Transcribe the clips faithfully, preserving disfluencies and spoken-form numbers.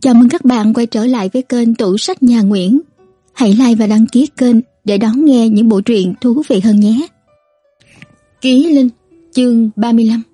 Chào mừng các bạn quay trở lại với kênh Tủ Sách Nhà Nguyễn. Hãy like và đăng ký kênh để đón nghe những bộ truyện thú vị hơn nhé. Ký Linh, chương ba mươi lăm.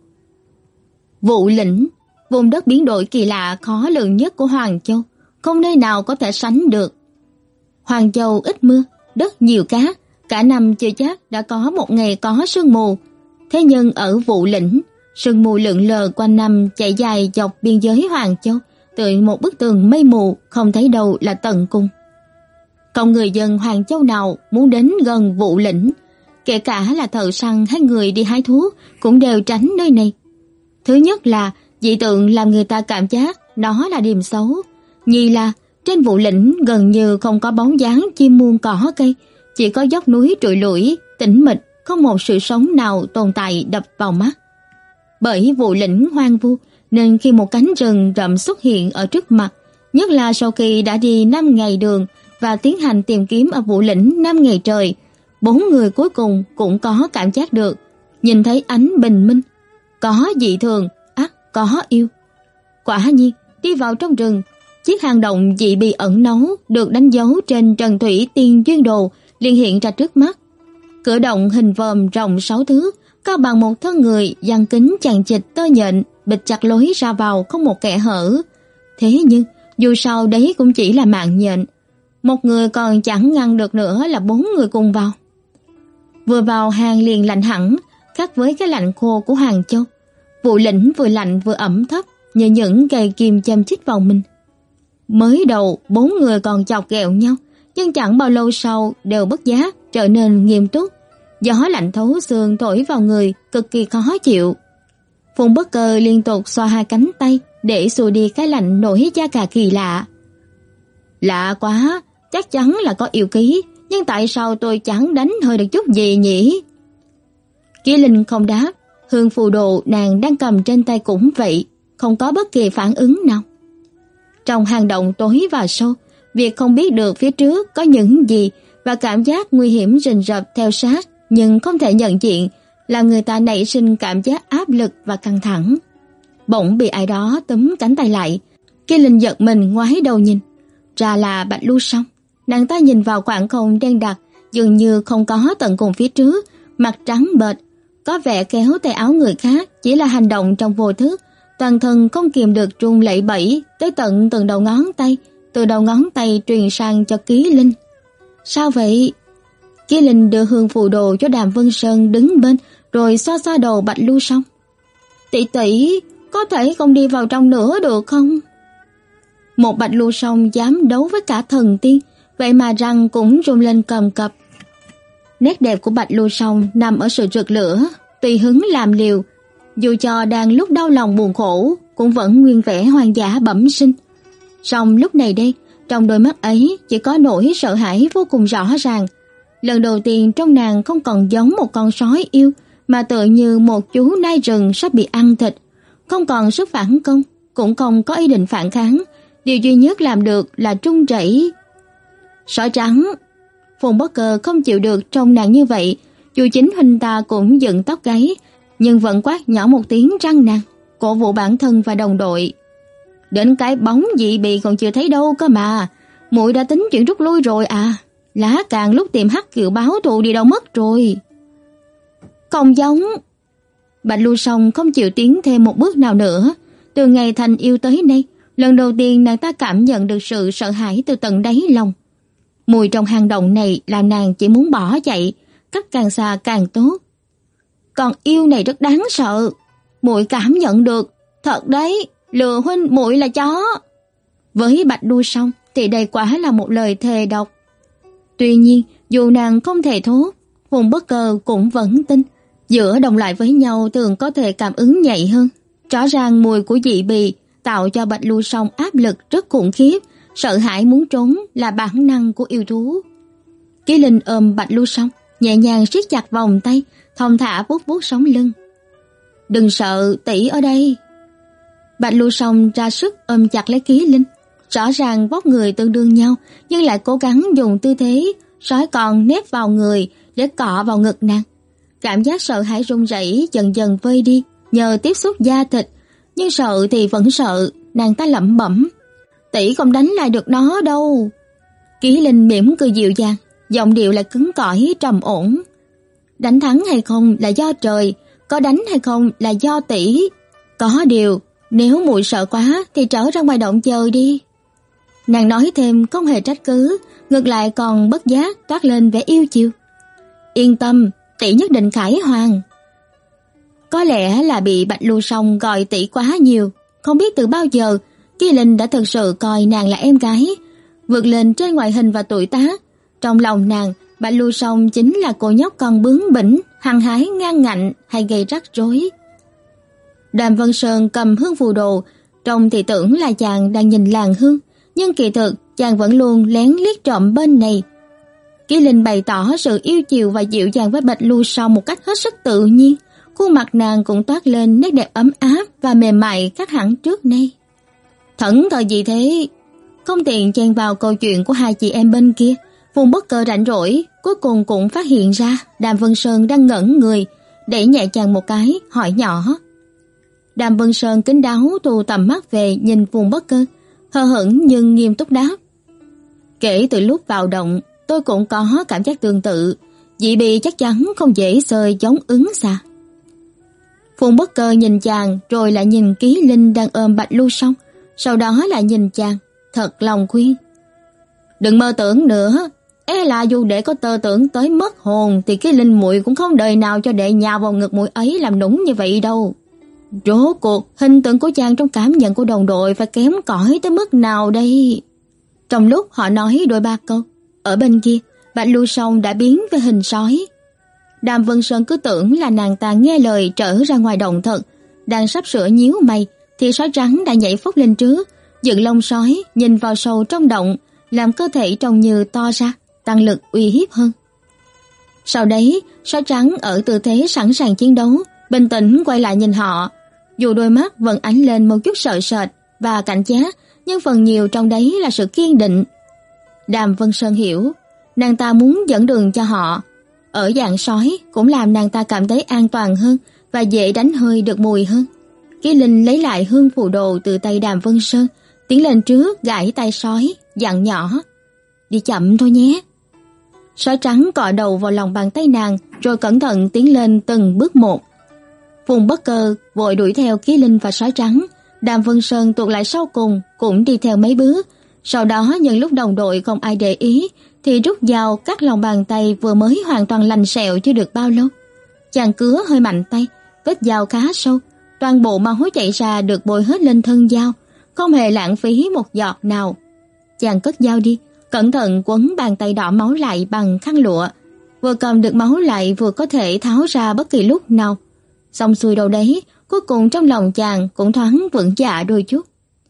Vụ Lĩnh, vùng đất biến đổi kỳ lạ khó lường nhất của Hoàng Châu, không nơi nào có thể sánh được. Hoàng Châu ít mưa, đất nhiều cát, cả năm chưa chắc đã có một ngày có sương mù. Thế nhưng ở Vụ Lĩnh, sương mù lượn lờ quanh năm chạy dài dọc biên giới Hoàng Châu, tựa một bức tường mây mù không thấy đâu là tận cùng. Không người dân Hoàng Châu nào muốn đến gần Vụ Lĩnh, kể cả là thợ săn hay người đi hái thuốc cũng đều tránh nơi này. Thứ nhất là dị tượng làm người ta cảm giác nó là điềm xấu, nhì là trên Vụ Lĩnh gần như không có bóng dáng chim muôn cỏ cây, chỉ có dốc núi trụi lủi, tĩnh mịch, không một sự sống nào tồn tại đập vào mắt. Bởi Vụ Lĩnh hoang vu nên khi một cánh rừng rậm xuất hiện ở trước mặt, nhất là sau khi đã đi năm ngày đường và tiến hành tìm kiếm ở Vụ Lĩnh năm ngày trời, bốn người cuối cùng cũng có cảm giác được, nhìn thấy ánh bình minh. Có dị thường, ắt có yêu. Quả nhiên, đi vào trong rừng, chiếc hang động dị bì ẩn náu được đánh dấu trên trần thủy tiên duyên đồ liền hiện ra trước mắt. Cửa động hình vòm rộng sáu thước, cao bằng một thân người, giăng kính chằng chịt tơ nhện, bịt chặt lối ra vào không một kẽ hở. Thế nhưng, dù sao đấy cũng chỉ là mạng nhện. Một người còn chẳng ngăn được nữa là bốn người cùng vào. Vừa vào hang liền lạnh hẳn, khác với cái lạnh khô của Hoàng Châu. Vụ Lĩnh vừa lạnh vừa ẩm thấp, như những cây kim châm chích vào mình. Mới đầu, bốn người còn chọc ghẹo nhau, nhưng chẳng bao lâu sau đều bất giác trở nên nghiêm túc. Gió lạnh thấu xương thổi vào người, cực kỳ khó chịu. Phùng Bất Cơ liên tục xoa hai cánh tay để xua đi cái lạnh nổi da gà kỳ lạ. Lạ quá, chắc chắn là có yêu khí, nhưng tại sao tôi chẳng đánh hơi được chút gì nhỉ? Ký Linh không đáp, hương phù đồ nàng đang cầm trên tay cũng vậy, không có bất kỳ phản ứng nào. Trong hang động tối và sâu, việc không biết được phía trước có những gì và cảm giác nguy hiểm rình rập theo sát nhưng không thể nhận diện, làm người ta nảy sinh cảm giác áp lực và căng thẳng. Bỗng bị ai đó túm cánh tay lại, Ký Linh giật mình ngoái đầu nhìn, ra là Bạch Lưu Song. Nàng ta nhìn vào khoảng không đen đặc, dường như không có tận cùng phía trước, mặt trắng bệch, có vẻ kéo tay áo người khác chỉ là hành động trong vô thức, toàn thân không kìm được run lẩy bẩy tới tận từng đầu ngón tay, từ đầu ngón tay truyền sang cho Ký Linh. Sao vậy? Ký Linh đưa hương phù đồ cho Đàm Vân Sơn đứng bên, rồi xoa xoa đầu Bạch Lưu Song. Tỷ tỷ, có thể không đi vào trong nữa được không? Một Bạch Lưu Song dám đấu với cả thần tiên, vậy mà răng cũng rung lên cầm cập. Nét đẹp của Bạch Lưu Song nằm ở sự rực lửa, tùy hứng làm liều, dù cho đang lúc đau lòng buồn khổ, cũng vẫn nguyên vẻ hoang dã bẩm sinh. Song lúc này đây, trong đôi mắt ấy chỉ có nỗi sợ hãi vô cùng rõ ràng. Lần đầu tiên trong nàng không còn giống một con sói yêu, mà tựa như một chú nai rừng sắp bị ăn thịt, không còn sức phản công, cũng không có ý định phản kháng, điều duy nhất làm được là run rẩy. Sói trắng. Phùng Bất Cơ không chịu được trông nàng như vậy, dù chính huynh ta cũng dựng tóc gáy, nhưng vẫn quát nhỏ một tiếng răng nàng, cổ vũ bản thân và đồng đội. Đến cái bóng dị bì còn chưa thấy đâu cơ mà, muội đã tính chuyện rút lui rồi à? Lá càng lúc tìm Hắc Kiều báo thù đi đâu mất rồi? Không giống. Bạch Lưu Song không chịu tiến thêm một bước nào nữa. Từ ngày thành yêu tới nay, lần đầu tiên nàng ta cảm nhận được sự sợ hãi từ tận đáy lòng. Mùi trong hang động này làm nàng chỉ muốn bỏ chạy, cách càng xa càng tốt. Còn yêu này rất đáng sợ, muội cảm nhận được, thật đấy, lừa huynh muội là chó. Với Bạch Lưu Song thì đây quả là một lời thề độc. Tuy nhiên, dù nàng không thể thốt, Phùng Bất Cơ cũng vẫn tin, giữa đồng lại với nhau thường có thể cảm ứng nhạy hơn. Rõ ràng mùi của dị bì tạo cho Bạch Lưu Song áp lực rất khủng khiếp, sợ hãi muốn trốn là bản năng của yêu thú. Ký Linh ôm Bạch Lưu Song, nhẹ nhàng siết chặt vòng tay, thong thả vuốt vuốt sống lưng. Đừng sợ, tỷ ở đây. Bạch Lưu Song ra sức ôm chặt lấy Ký Linh. Rõ ràng vóc người tương đương nhau, nhưng lại cố gắng dùng tư thế sói con nép vào người để cọ vào ngực nàng. Cảm giác sợ hãi run rẩy dần dần vơi đi nhờ tiếp xúc da thịt, nhưng sợ thì vẫn sợ, nàng ta lẩm bẩm. tỷ không đánh lại được nó đâu. Ký Linh mỉm cười dịu dàng, giọng điệu lại cứng cỏi trầm ổn. Đánh thắng hay không là do trời, có đánh hay không là do tỷ. Có điều, nếu muội sợ quá thì trở ra ngoài động chờ đi. Nàng nói thêm không hề trách cứ, ngược lại còn bất giác toát lên vẻ yêu chiều. Yên tâm, tỷ nhất định khải hoàn. Có lẽ là bị Bạch Lưu Song gọi tỷ quá nhiều, không biết từ bao giờ Ký Linh đã thực sự coi nàng là em gái, vượt lên trên ngoại hình và tuổi tác. Trong lòng nàng, Bạch Lưu Song chính là cô nhóc con bướng bỉnh, hăng hái ngang ngạnh hay gây rắc rối. Đàm Vân Sơn cầm hương phù đồ, trông thì tưởng là chàng đang nhìn làng hương, nhưng kỳ thực chàng vẫn luôn lén liếc trộm bên này. Ký Linh bày tỏ sự yêu chiều và dịu dàng với Bạch Lưu Song một cách hết sức tự nhiên, khuôn mặt nàng cũng toát lên nét đẹp ấm áp và mềm mại khác hẳn trước nay. Thẫn thờ gì thế? Không tiện chen vào câu chuyện của hai chị em bên kia, Phùng Bất Cơ rảnh rỗi cuối cùng cũng phát hiện ra Đàm Vân Sơn đang ngẩn người, đẩy nhẹ chàng một cái, hỏi nhỏ. Đàm Vân Sơn kín đáo thu tầm mắt về nhìn Phùng Bất Cơ, hờ hững nhưng nghiêm túc đáp. Kể từ lúc vào động, tôi cũng có cảm giác tương tự, dị bì chắc chắn không dễ rời giống ứng xà. Phùng Bất Cơ nhìn chàng rồi lại nhìn Ký Linh đang ôm Bạch Lưu Song, sau đó lại nhìn chàng, thật lòng khuyên. Đừng mơ tưởng nữa, e là dù để có tơ tưởng tới mất hồn thì cái Linh muội cũng không đời nào cho đệ nhào vào ngực muội ấy làm nũng như vậy đâu. Rốt cuộc hình tượng của chàng trong cảm nhận của đồng đội phải kém cỏi tới mức nào đây? Trong lúc họ nói đôi ba câu, ở bên kia Bạch Lưu Song đã biến về hình sói. Đàm Vân Sơn cứ tưởng là nàng ta nghe lời trở ra ngoài động thật, đang sắp sửa nhíu mày thì sói trắng đã nhảy phốc lên trước, dựng lông sói nhìn vào sâu trong động, làm cơ thể trông như to ra, tăng lực uy hiếp hơn. Sau đấy, sói trắng ở tư thế sẵn sàng chiến đấu, bình tĩnh quay lại nhìn họ, dù đôi mắt vẫn ánh lên một chút sợ sệt và cảnh giác, nhưng phần nhiều trong đấy là sự kiên định. Đàm Vân Sơn hiểu, nàng ta muốn dẫn đường cho họ. Ở dạng sói cũng làm nàng ta cảm thấy an toàn hơn và dễ đánh hơi được mùi hơn. Ký Linh lấy lại hương phù đồ từ tay Đàm Vân Sơn, tiến lên trước gãi tay sói, dặn nhỏ. Đi chậm thôi nhé. Sói trắng cọ đầu vào lòng bàn tay nàng, rồi cẩn thận tiến lên từng bước một. Phùng Bất Cơ vội đuổi theo Ký Linh và sói trắng. Đàm Vân Sơn tuột lại sau cùng, cũng đi theo mấy bước. Sau đó nhân lúc đồng đội không ai để ý, thì rút dao cắt lòng bàn tay vừa mới hoàn toàn lành sẹo chưa được bao lâu. Chàng cứa hơi mạnh tay, vết dao khá sâu, toàn bộ máu chảy ra được bôi hết lên thân dao, không hề lãng phí một giọt nào. Chàng cất dao đi, cẩn thận quấn bàn tay đỏ máu lại bằng khăn lụa, vừa cầm được máu lại vừa có thể tháo ra bất kỳ lúc nào. Xong xuôi đâu đấy, cuối cùng trong lòng chàng cũng thoáng vững dạ đôi chút.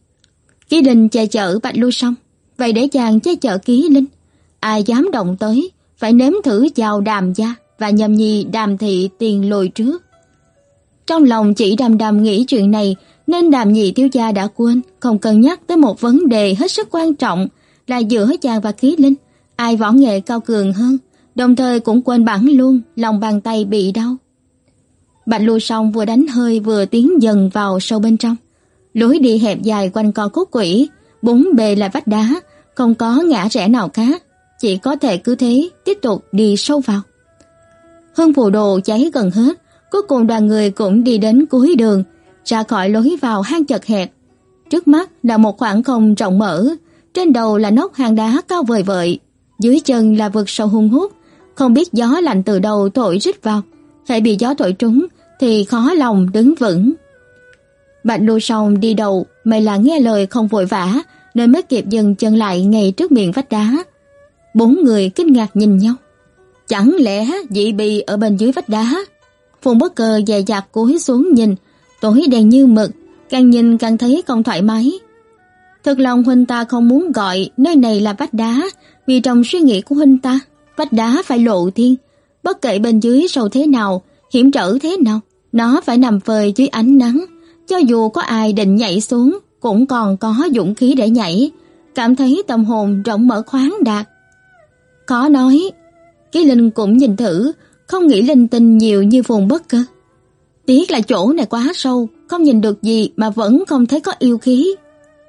Ký Linh che chở Bạch Lưu Song, vậy để chàng che chở Ký Linh. Ai dám động tới, phải nếm thử chào Đàm gia và nhâm nhi Đàm thị tiền lùi trước. Trong lòng chỉ đàm đàm nghĩ chuyện này, nên Đàm nhị thiếu gia đã quên không cân nhắc tới một vấn đề hết sức quan trọng là giữa chàng và Ký Linh, ai võ nghệ cao cường hơn, đồng thời cũng quên bẵng luôn lòng bàn tay bị đau. Bạch Lưu Song vừa đánh hơi vừa tiến dần vào sâu bên trong. Lối đi hẹp dài quanh co cốt quỷ, bốn bề là vách đá, không có ngã rẽ nào khác, chỉ có thể cứ thế tiếp tục đi sâu vào. Hương phù đồ cháy gần hết, cuối cùng đoàn người cũng đi đến cuối đường, ra khỏi lối vào hang chật hẹp. Trước mắt là một khoảng không rộng mở, trên đầu là nóc hang đá cao vời vợi, dưới chân là vực sâu hun hút, không biết gió lạnh từ đâu thổi rít vào, hễ bị gió thổi trúng thì khó lòng đứng vững. Bạch Lưu Song đi đầu, may là nghe lời không vội vã, nên mới kịp dừng chân lại ngay trước miệng vách đá. Bốn người kinh ngạc nhìn nhau. Chẳng lẽ dị bì ở bên dưới vách đá? Phùng Bất Cơ dè dặt cúi xuống nhìn, tối đen như mực, càng nhìn càng thấy không thoải mái. Thực lòng huynh ta không muốn gọi nơi này là vách đá, vì trong suy nghĩ của huynh ta, vách đá phải lộ thiên, bất kể bên dưới sâu thế nào, hiểm trở thế nào, nó phải nằm phơi dưới ánh nắng. Cho dù có ai định nhảy xuống, cũng còn có dũng khí để nhảy, cảm thấy tâm hồn rộng mở khoáng đạt. Khó nói, Ký Linh cũng nhìn thử, không nghĩ linh tinh nhiều như Phùng Bất Cơ. Tiếc là chỗ này quá sâu, không nhìn được gì mà vẫn không thấy có yêu khí.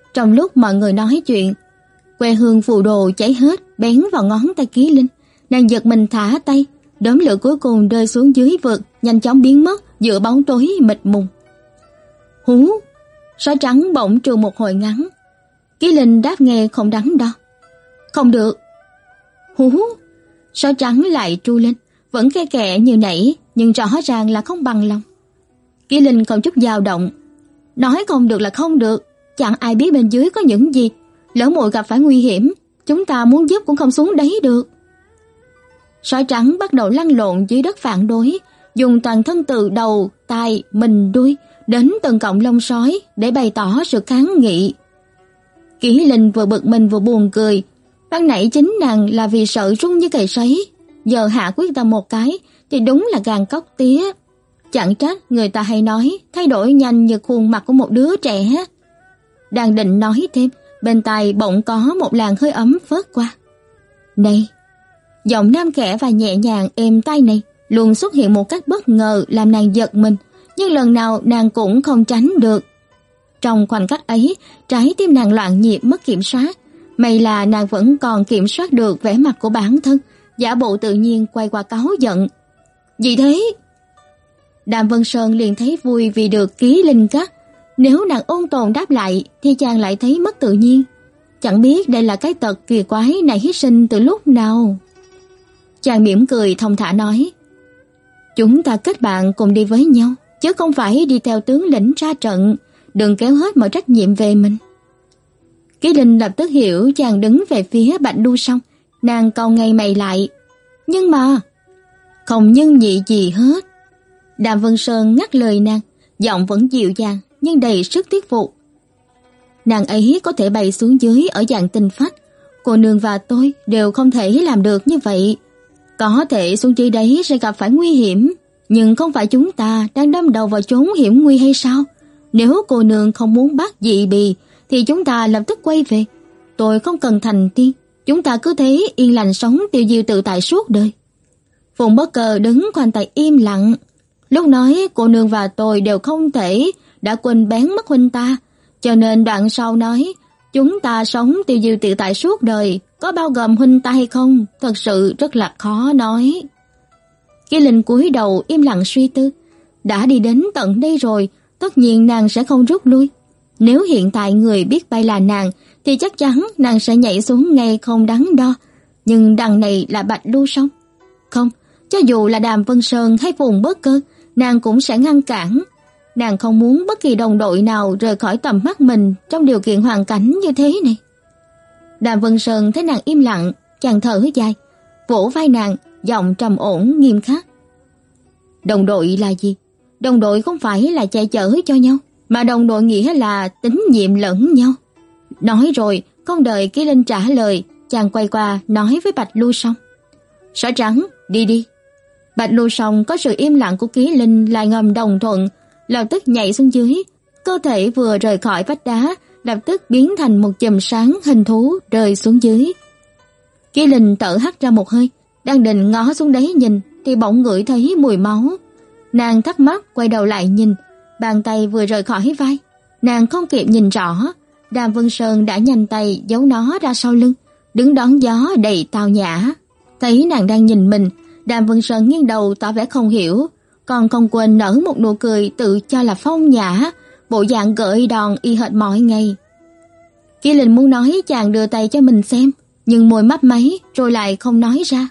Trong lúc mọi người nói chuyện, que hương phù đồ cháy hết bén vào ngón tay Ký Linh. Nàng giật mình thả tay, đốm lửa cuối cùng rơi xuống dưới vực, nhanh chóng biến mất giữa bóng tối mịt mùng. Hú! Sói trắng bỗng trừ một hồi ngắn. Ký Linh đáp nghe không đắn đo. Không được. Hú! Sói trắng lại tru lên, vẫn kè kẹ như nãy, nhưng rõ ràng là không bằng lòng. Ký Linh không chút dao động. Nói không được là không được, chẳng ai biết bên dưới có những gì. Lỡ muội gặp phải nguy hiểm, chúng ta muốn giúp cũng không xuống đấy được. Sói trắng bắt đầu lăn lộn dưới đất phản đối, dùng toàn thân từ đầu, tai, mình, đuôi đến từng cọng lông sói để bày tỏ sự kháng nghị. Kỷ Linh vừa bực mình vừa buồn cười. Ban nãy chính nàng là vì sợ run như cầy sấy, giờ hạ quyết tâm một cái thì đúng là gan cóc tía. Chẳng trách người ta hay nói thay đổi nhanh như khuôn mặt của một đứa trẻ. Đang định nói thêm, bên tai bỗng có một làn hơi ấm phớt qua. Này! Giọng nam khẽ và nhẹ nhàng êm tai này luôn xuất hiện một cách bất ngờ làm nàng giật mình, nhưng lần nào nàng cũng không tránh được. Trong khoảnh khắc ấy, trái tim nàng loạn nhịp mất kiểm soát. May là nàng vẫn còn kiểm soát được vẻ mặt của bản thân, giả bộ tự nhiên quay qua cáu giận. Gì thế? Đàm Vân Sơn liền thấy vui vì được Ký Linh cắt. Nếu nàng ôn tồn đáp lại thì chàng lại thấy mất tự nhiên. Chẳng biết đây là cái tật kỳ quái này hy sinh từ lúc nào. Chàng mỉm cười thông thả nói, chúng ta kết bạn cùng đi với nhau, chứ không phải đi theo tướng lĩnh ra trận, đừng kéo hết mọi trách nhiệm về mình. Ký Linh lập tức hiểu chàng đứng về phía Bạch Đu Song, nàng cau ngay mày lại. Nhưng mà... Không nhưng nhị gì hết. Đàm Vân Sơn ngắt lời nàng, giọng vẫn dịu dàng nhưng đầy sức thuyết phục. Nàng ấy có thể bay xuống dưới ở dạng tinh phách, cô nương và tôi đều không thể làm được như vậy. Có thể xuống dưới đấy sẽ gặp phải nguy hiểm, nhưng không phải chúng ta đang đâm đầu vào chốn hiểm nguy hay sao? Nếu cô nương không muốn bắt dị bì thì chúng ta lập tức quay về. Tôi không cần thành tiên, chúng ta cứ thế yên lành sống tiêu diêu tự tại suốt đời. Phùng Bất Cờ đứng khoanh tay im lặng. Lúc nói cô nương và tôi đều không thể, đã quên bén mất huynh ta, cho nên đoạn sau nói chúng ta sống tiêu diêu tự tại suốt đời có bao gồm huynh ta hay không, thật sự rất là khó nói. Ký Linh cúi đầu im lặng suy tư. Đã đi đến tận đây rồi, tất nhiên nàng sẽ không rút lui. Nếu hiện tại người biết bay là nàng thì chắc chắn nàng sẽ nhảy xuống ngay không đắn đo. Nhưng đằng này là Bạch Đu Song. Không, cho dù là Đàm Vân Sơn hay Phùng Bất Cơ, nàng cũng sẽ ngăn cản. Nàng không muốn bất kỳ đồng đội nào rời khỏi tầm mắt mình trong điều kiện hoàn cảnh như thế này. Đàm Vân Sơn thấy nàng im lặng, chàng thở dài, vỗ vai nàng, giọng trầm ổn nghiêm khắc. Đồng đội là gì? Đồng đội không phải là che chở cho nhau, mà đồng đội nghĩa là tín nhiệm lẫn nhau. Nói rồi, không đợi Ký Linh trả lời, chàng quay qua nói với Bạch Lưu Song. Sói trắng, đi đi. Bạch Lưu Song có sự im lặng của Ký Linh lại ngầm đồng thuận, lập tức nhảy xuống dưới. Cơ thể vừa rời khỏi vách đá, lập tức biến thành một chùm sáng hình thú rơi xuống dưới. Ký Linh thở hắt ra một hơi, đang định ngó xuống đấy nhìn thì bỗng ngửi thấy mùi máu. Nàng thắc mắc quay đầu lại nhìn, bàn tay vừa rời khỏi vai, nàng không kịp nhìn rõ, Đàm Vân Sơn đã nhanh tay giấu nó ra sau lưng, đứng đón gió đầy tao nhã. Thấy nàng đang nhìn mình, Đàm Vân Sơn nghiêng đầu tỏ vẻ không hiểu, còn không quên nở một nụ cười tự cho là phong nhã, bộ dạng gợi đòn y hệt mọi ngày. Ký Linh muốn nói chàng đưa tay cho mình xem, nhưng môi mấp máy rồi lại không nói ra.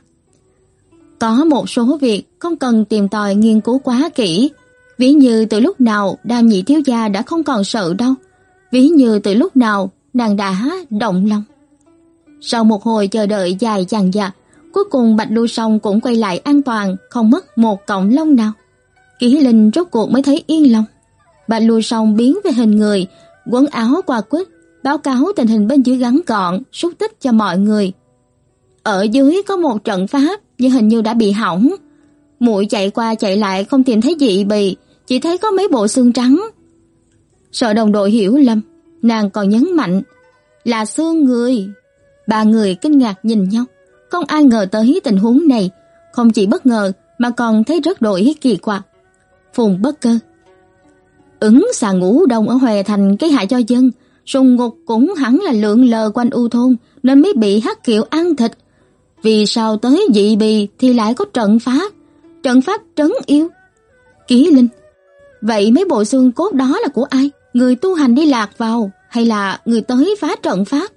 Có một số việc không cần tìm tòi nghiên cứu quá kỹ, ví như từ lúc nào Đàm nhị thiếu gia đã không còn sợ đâu, ví như từ lúc nào nàng đã động lòng. Sau một hồi chờ đợi dài dằng dặc, cuối cùng Bạch Lưu Song cũng quay lại an toàn, không mất một cọng lông nào. Kỷ Linh rốt cuộc mới thấy yên lòng. Bạch Lưu Song biến về hình người, quấn áo qua quýt, báo cáo tình hình bên dưới ngắn gọn, xúc tích cho mọi người. Ở dưới có một trận pháp, nhưng hình như đã bị hỏng. Muội chạy qua chạy lại không tìm thấy dị bì, chỉ thấy có mấy bộ xương trắng. Sợ đồng đội hiểu lầm, nàng còn nhấn mạnh là xương người. Ba người kinh ngạc nhìn nhau, không ai ngờ tới tình huống này, không chỉ bất ngờ mà còn thấy rất đổi kỳ quặc. Phùng Bất Cơ: Ứng xà ngũ đông ở Huệ Thành gây hại cho dân, Sùng Ngục cũng hẳn là lượn lờ quanh U thôn nên mới bị Hắc Kiệu ăn thịt. Vì sao tới Dị Bì thì lại có trận pháp, trận pháp trấn yêu? Ký Linh: vậy mấy bộ xương cốt đó là của ai? Người tu hành đi lạc vào hay là người tới phá trận pháp?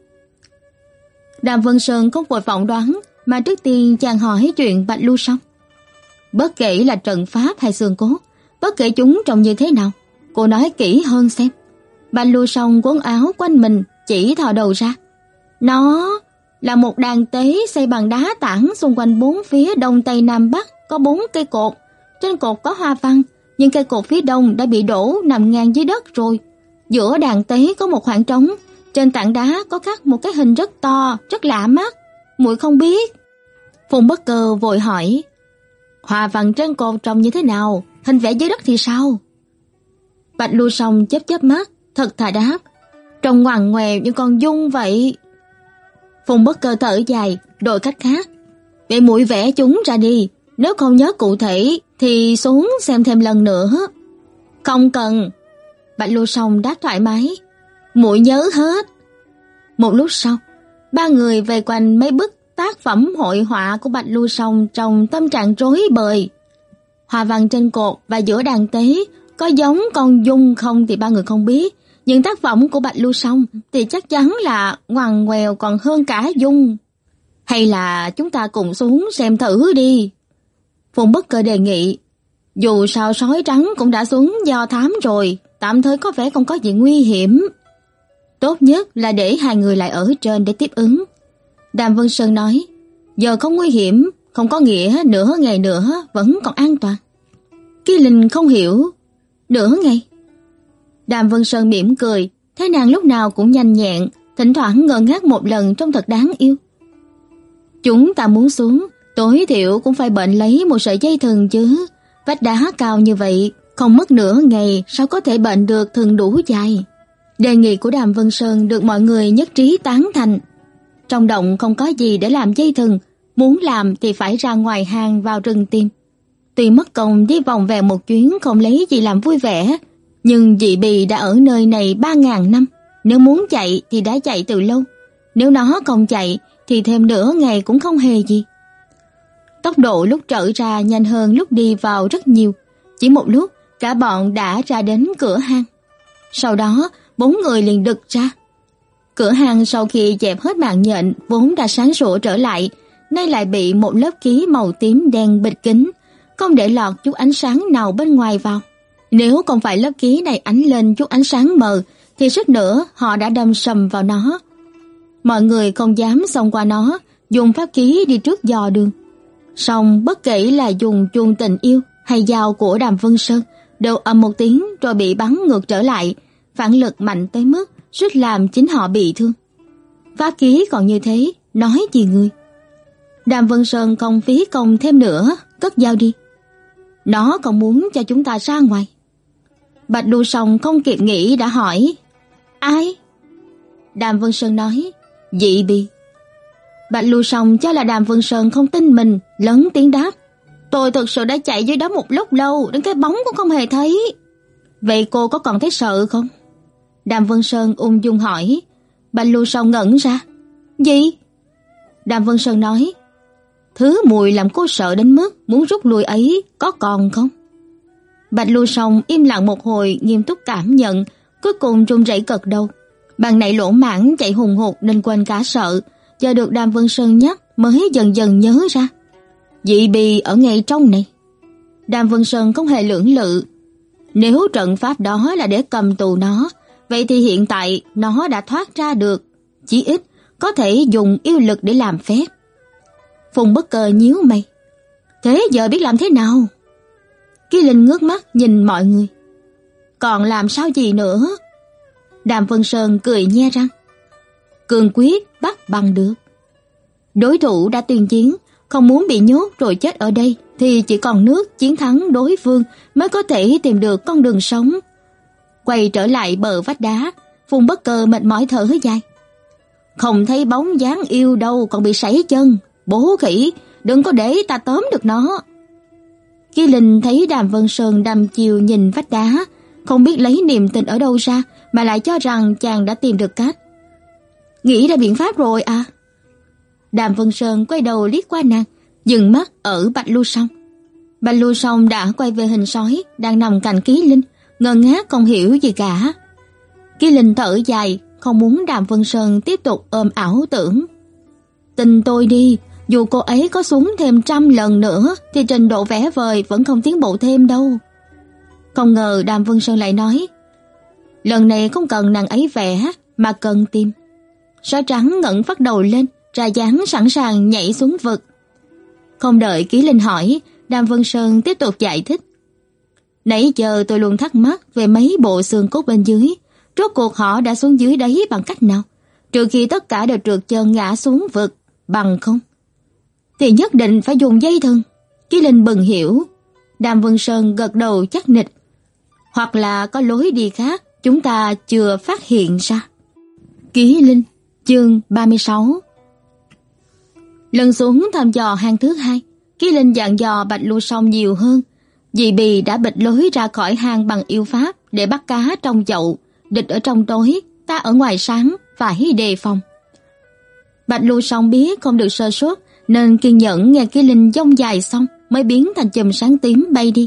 Đàm Vân Sơn không vội vọng đoán, mà trước tiên chàng hỏi chuyện Bạch Lưu Song. Bất kể là trận pháp hay xương cốt, bất kể chúng trông như thế nào, cô nói kỹ hơn xem. Bạch Lưu Song quấn áo quanh mình, chỉ thò đầu ra. Nó là một đàn tế xây bằng đá tảng, xung quanh bốn phía đông tây nam bắc có bốn cây cột. Trên cột có hoa văn, nhưng cây cột phía đông đã bị đổ nằm ngang dưới đất rồi. Giữa đàn tế có một khoảng trống, trên tảng đá có khắc một cái hình rất to, rất lạ mắt. Muội không biết. Phùng Bất Cơ vội hỏi, hoa văn trên cột trông như thế nào, hình vẽ dưới đất thì sao? Bạch Lưu Song chớp chớp mắt, thật thà đáp, trông ngoằn ngoèo như con giun vậy. Phùng Bất Cơ thở dài, đổi cách khác, vậy muội vẽ chúng ra đi, nếu không nhớ cụ thể thì xuống xem thêm lần nữa. Không cần. Bạch Lưu Song đáp thoải mái, muội nhớ hết. Một lúc sau, ba người vây quanh mấy bức tác phẩm hội họa của Bạch Lưu Song trong tâm trạng rối bời. Hoa văn trên cột và giữa đàn tế có giống con giun không thì ba người không biết, nhưng tác phẩm của Bạch Lưu Song thì chắc chắn là ngoằn ngoèo còn hơn cả giun. Hay là chúng ta cùng xuống xem thử đi. Phùng Bất Cơ đề nghị, dù sao sói trắng cũng đã xuống do thám rồi, tạm thời có vẻ không có gì nguy hiểm. Tốt nhất là để hai người lại ở trên để tiếp ứng. Đàm Vân Sơn nói, giờ không nguy hiểm, không có nghĩa nửa ngày nữa vẫn còn an toàn. Kỳ Linh không hiểu, nửa ngày. Đàm Vân Sơn mỉm cười, thấy nàng lúc nào cũng nhanh nhẹn, thỉnh thoảng ngơ ngác một lần trông thật đáng yêu. Chúng ta muốn xuống, tối thiểu cũng phải bệnh lấy một sợi dây thừng chứ. Vách đá cao như vậy, không mất nửa ngày sao có thể bệnh được thừng đủ dài. Đề nghị của Đàm Vân Sơn được mọi người nhất trí tán thành. Trong động không có gì để làm dây thừng, muốn làm thì phải ra ngoài hang vào rừng tìm. Tuy mất công đi vòng vèo một chuyến không lấy gì làm vui vẻ, nhưng Dị Bì đã ở nơi này ba ngàn năm, nếu muốn chạy thì đã chạy từ lâu. Nếu nó không chạy thì thêm nửa ngày cũng không hề gì. Tốc độ lúc trở ra nhanh hơn lúc đi vào rất nhiều. Chỉ một lúc, cả bọn đã ra đến cửa hang. Sau đó, bốn người liền đực ra. Cửa hang sau khi dẹp hết mạng nhện vốn đã sáng sủa trở lại, nay lại bị một lớp khí màu tím đen bịt kín, không để lọt chút ánh sáng nào bên ngoài vào. Nếu không phải lớp khí này ánh lên chút ánh sáng mờ, thì suýt nữa họ đã đâm sầm vào nó. Mọi người không dám xông qua nó, dùng pháp khí đi trước dò đường. Song bất kể là dùng chuông tình yêu hay dao của Đàm Vân Sơn, đều ầm một tiếng rồi bị bắn ngược trở lại, phản lực mạnh tới mức suýt làm chính họ bị thương. Pháp khí còn như thế, nói gì người. Đàm Vân Sơn không phí công thêm nữa, cất dao đi. Nó còn muốn cho chúng ta ra ngoài. Bạch Lưu Song không kịp nghĩ đã hỏi, ai? Đàm Vân Sơn nói, Dị Bì. Bạch Lưu Song cho là Đàm Vân Sơn không tin mình, lớn tiếng đáp, tôi thực sự đã chạy dưới đó một lúc lâu, đến cái bóng cũng không hề thấy. Vậy cô có còn thấy sợ không? Đàm Vân Sơn ung dung hỏi. Bạch Lưu Song ngẩn ra. Gì? Đàm Vân Sơn nói, thứ mùi làm cô sợ đến mức muốn rút lui ấy có còn không? Bạch Lưu Song im lặng một hồi, nghiêm túc cảm nhận, cuối cùng run rẩy gật đầu. Bàn này lỗ mãng chạy hùng hục nên quên cả sợ, giờ được Đàm Vân Sơn nhắc mới dần dần nhớ ra. Dị Bì ở ngay trong này. Đàm Vân Sơn không hề lưỡng lự. Nếu trận pháp đó là để cầm tù nó, vậy thì hiện tại nó đã thoát ra được, chí ít có thể dùng yêu lực để làm phép. Phùng Bất Cơ nhíu mày. Thế giờ biết làm thế nào? Kỳ Linh ngước mắt nhìn mọi người. Còn làm sao gì nữa? Đàm Vân Sơn cười nhe răng. Cương quyết bắt bằng được. Đối thủ đã tuyên chiến, không muốn bị nhốt rồi chết ở đây thì chỉ còn nước chiến thắng đối phương mới có thể tìm được con đường sống. Quay trở lại bờ vách đá, Phùng Bất Cơ mệt mỏi thở dài. Không thấy bóng dáng yêu đâu, còn bị sảy chân. Bố khỉ, đừng có để ta tóm được nó. Kỳ Linh thấy Đàm Vân Sơn đăm chiêu nhìn vách đá, không biết lấy niềm tin ở đâu ra, mà lại cho rằng chàng đã tìm được cách. Nghĩ ra biện pháp rồi à? Đàm Vân Sơn quay đầu liếc qua nàng, dừng mắt ở Bạch Lưu Song. Bạch Lưu Song đã quay về hình sói đang nằm cạnh Ký Linh, ngơ ngác không hiểu gì cả. Ký Linh thở dài, không muốn Đàm Vân Sơn tiếp tục ôm ảo tưởng. Tin tôi đi, dù cô ấy có xuống thêm trăm lần nữa thì trình độ vẽ vời vẫn không tiến bộ thêm đâu. Không ngờ Đàm Vân Sơn lại nói, lần này không cần nàng ấy vẽ mà cần tìm. Sói trắng ngẩng phát đầu lên, ra dáng sẵn sàng nhảy xuống vực. Không đợi Ký Linh hỏi, Đàm Vân Sơn tiếp tục giải thích. Nãy giờ tôi luôn thắc mắc về mấy bộ xương cốt bên dưới, rốt cuộc họ đã xuống dưới đấy bằng cách nào? Trừ khi tất cả đều trượt chân ngã xuống vực, bằng không? Thì nhất định phải dùng dây thừng. Ký Linh bừng hiểu. Đàm Vân Sơn gật đầu chắc nịch. Hoặc là có lối đi khác chúng ta chưa phát hiện ra. Ký Linh, chương ba mươi sáu. Lần xuống thăm dò hang thứ hai, Ký Linh dặn dò Bạch Lưu Song nhiều hơn. Dì Bì đã bịch lối ra khỏi hang bằng yêu pháp để bắt cá trong chậu, địch ở trong tối, ta ở ngoài sáng, phải đề phòng. Bạch Lưu Song biết không được sơ suất, nên kiên nhẫn nghe Ký Linh dông dài xong mới biến thành chùm sáng tím bay đi.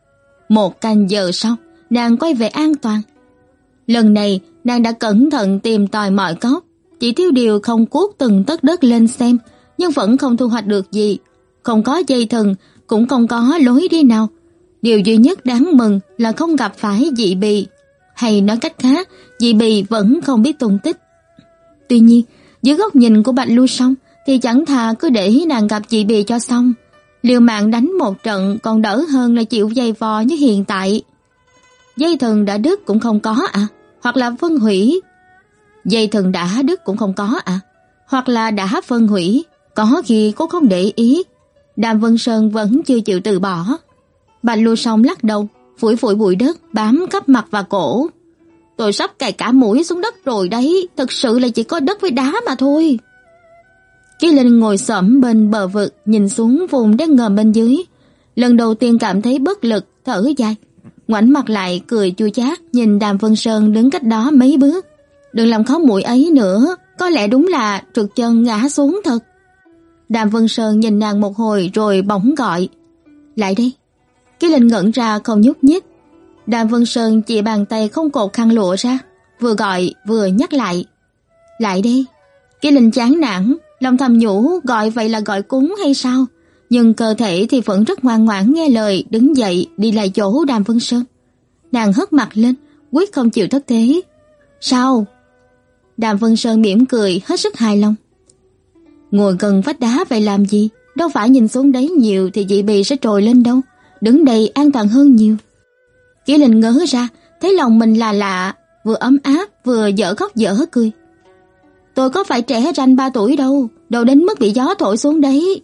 Một canh giờ sau, nàng quay về an toàn. Lần này, nàng đã cẩn thận tìm tòi mọi góc, chỉ thiếu điều không cuốc từng tấc đất lên xem, nhưng vẫn không thu hoạch được gì. Không có dây thừng, cũng không có lối đi nào. Điều duy nhất đáng mừng là không gặp phải Dị Bì, hay nói cách khác, Dị Bì vẫn không biết tung tích. Tuy nhiên, dưới góc nhìn của Bạch Lưu Song thì chẳng thà cứ để nàng gặp Dị Bì cho xong. Liều mạng đánh một trận còn đỡ hơn là chịu dày vò như hiện tại. Dây thừng đã đứt cũng không có à? Hoặc là phân hủy? Dây thừng đã đứt cũng không có à? Hoặc là đã phân hủy? Có khi cô không để ý. Đàm Vân Sơn vẫn chưa chịu từ bỏ. Bạch Lưu Song lắc đầu, phủi phủi bụi đất bám khắp mặt và cổ. Tôi sắp cày cả mũi xuống đất rồi đấy, thực sự là chỉ có đất với đá mà thôi. Ký Linh ngồi xổm bên bờ vực, nhìn xuống vùng đất ngầm bên dưới. Lần đầu tiên cảm thấy bất lực, thở dài. Ngoảnh mặt lại cười chua chát, nhìn Đàm Vân Sơn đứng cách đó mấy bước. Đừng làm khó muội ấy nữa, có lẽ đúng là trượt chân ngã xuống thật. Đàm Vân Sơn nhìn nàng một hồi rồi bỗng gọi. Lại đây. Ký Linh ngẩn ra không nhúc nhích. Đàm Vân Sơn chỉ bàn tay không cột khăn lụa ra, vừa gọi vừa nhắc lại. Lại đây. Ký Linh chán nản, lòng thầm nhủ gọi vậy là gọi cúng hay sao? Nhưng cơ thể thì vẫn rất ngoan ngoãn nghe lời, đứng dậy đi lại chỗ Đàm Vân Sơn. Nàng hất mặt lên, quyết không chịu thất thế. Sao? Đàm Vân Sơn mỉm cười hết sức hài lòng. Ngồi gần vách đá vậy làm gì? Đâu phải nhìn xuống đấy nhiều thì Dị Bì sẽ trồi lên đâu. Đứng đây an toàn hơn nhiều. Ký Linh ngớ ra, thấy lòng mình là lạ, vừa ấm áp vừa dở khóc dở cười. Tôi có phải trẻ ranh ba tuổi đâu, đâu đến mức bị gió thổi xuống đấy.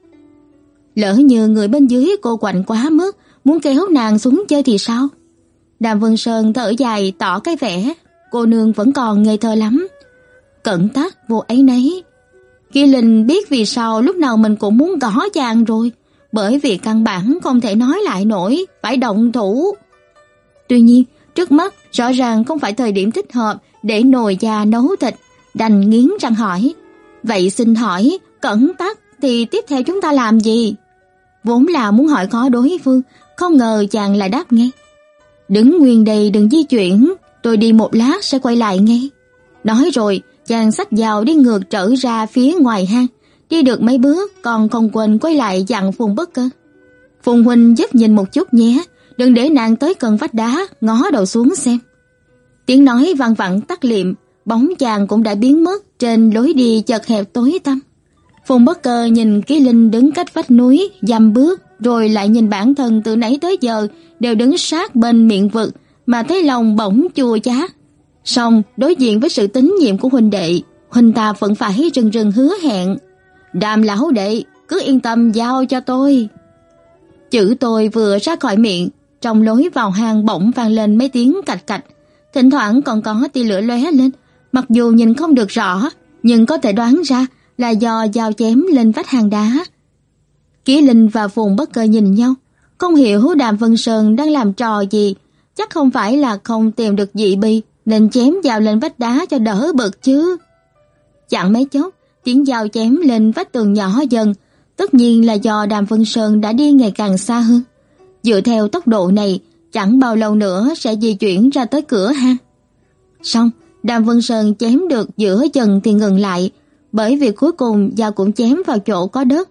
Lỡ như người bên dưới cô quạnh quá mức, muốn kéo nàng xuống chơi thì sao? Đàm Vân Sơn thở dài tỏ cái vẻ, cô nương vẫn còn ngây thơ lắm. Cẩn tắc vô ấy nấy. Ký Linh biết vì sao lúc nào mình cũng muốn gõ chàng rồi, bởi vì căn bản không thể nói lại nổi, phải động thủ. Tuy nhiên, trước mắt rõ ràng không phải thời điểm thích hợp để nồi da nấu thịt, đành nghiến răng hỏi. Vậy xin hỏi, Cẩn tắc thì tiếp theo chúng ta làm gì? Vốn là muốn hỏi có đối phương, không ngờ chàng lại đáp ngay. Đứng nguyên đây đừng di chuyển, tôi đi một lát sẽ quay lại ngay. Nói rồi, chàng xách dao đi ngược trở ra phía ngoài hang. Đi được mấy bước còn không quên quay lại dặn Phùng Bất Cơ. Phùng huynh giúp nhìn một chút nhé, đừng để nàng tới gần vách đá, ngó đầu xuống xem. Tiếng nói văng vẳng tắt liệm, bóng chàng cũng đã biến mất trên lối đi chật hẹp tối tăm. Phùng Bất Cơ nhìn Ký Linh đứng cách vách núi dăm bước, rồi lại nhìn bản thân từ nãy tới giờ đều đứng sát bên miệng vực, mà thấy lòng bỗng chua chát. Song đối diện với sự tín nhiệm của huynh đệ, huynh ta vẫn phải rừng rừng hứa hẹn. Đàm lão đệ, cứ yên tâm giao cho tôi. Chữ tôi vừa ra khỏi miệng, trong lối vào hang bỗng vang lên mấy tiếng cạch cạch, thỉnh thoảng còn có tia lửa lóe lên. Mặc dù nhìn không được rõ, nhưng có thể đoán ra là do dao chém lên vách hang đá. Ký Linh và Phùng Bất Cơ nhìn nhau, không hiểu Đàm Vân Sơn đang làm trò gì. Chắc không phải là không tìm được Dị Bì, nên chém vào lên vách đá cho đỡ bực chứ. Chẳng mấy chốc, tiếng dao chém lên vách tường nhỏ dần, tất nhiên là do Đàm Vân Sơn đã đi ngày càng xa hơn. Dựa theo tốc độ này, chẳng bao lâu nữa sẽ di chuyển ra tới cửa hang. Xong, Đàm Vân Sơn chém được giữa chân thì ngừng lại, bởi vì cuối cùng dao cũng chém vào chỗ có đất.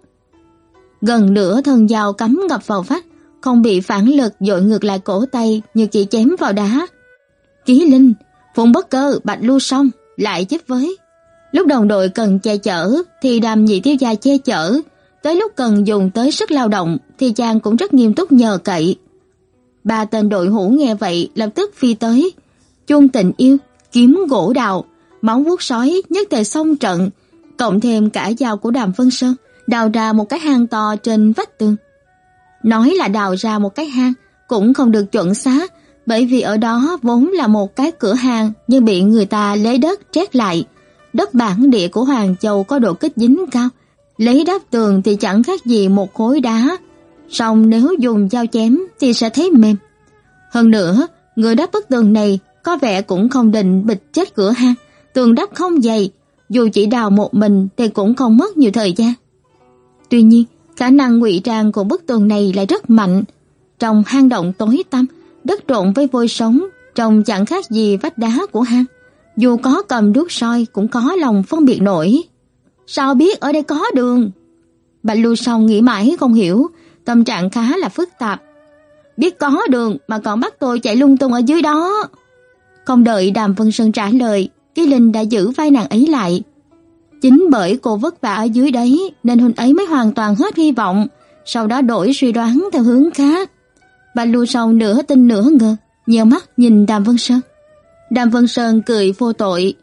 Gần nửa thân dao cắm ngập vào vách, không bị phản lực dội ngược lại cổ tay như chỉ chém vào đá. Ký Linh, Phụng Bất Cơ, Bạch Lưu Song lại giúp với. Lúc đồng đội cần che chở thì Đàm nhị thiếu gia che chở, tới lúc cần dùng tới sức lao động thì chàng cũng rất nghiêm túc nhờ cậy. Ba tên đội hữu nghe vậy lập tức phi tới, chuông tình yêu, kiếm gỗ đào, móng vuốt sói nhất tề xông trận, cộng thêm cả dao của Đàm Vân Sơn, đào ra một cái hang to trên vách tường. Nói là đào ra một cái hang cũng không được chuẩn xác, bởi vì ở đó vốn là một cái cửa hang nhưng bị người ta lấy đất trét lại. Đất bản địa của Hoàng Châu có độ kích dính cao, lấy đắp tường thì chẳng khác gì một khối đá, song nếu dùng dao chém thì sẽ thấy mềm. Hơn nữa, người đắp bức tường này có vẻ cũng không định bịch chết cửa hang, tường đắp không dày, dù chỉ đào một mình thì cũng không mất nhiều thời gian. Tuy nhiên, khả năng ngụy trang của bức tường này lại rất mạnh. Trong hang động tối tăm, đất trộn với vôi sống, trông chẳng khác gì vách đá của hang. Dù có cầm đuốc soi cũng có lòng phân biệt nổi. Sao biết ở đây có đường? Bạch Lưu Song nghĩ mãi không hiểu, tâm trạng khá là phức tạp. Biết có đường mà còn bắt tôi chạy lung tung ở dưới đó. Không đợi Đàm Vân Sơn trả lời, Ký Linh đã giữ vai nàng ấy lại. Chính bởi cô vất vả ở dưới đấy nên huynh ấy mới hoàn toàn hết hy vọng, sau đó đổi suy đoán theo hướng khác. Bạch Lưu Song nửa tin nửa ngờ, nheo mắt nhìn Đàm Vân Sơn. Đàm Vân Sơn cười vô tội.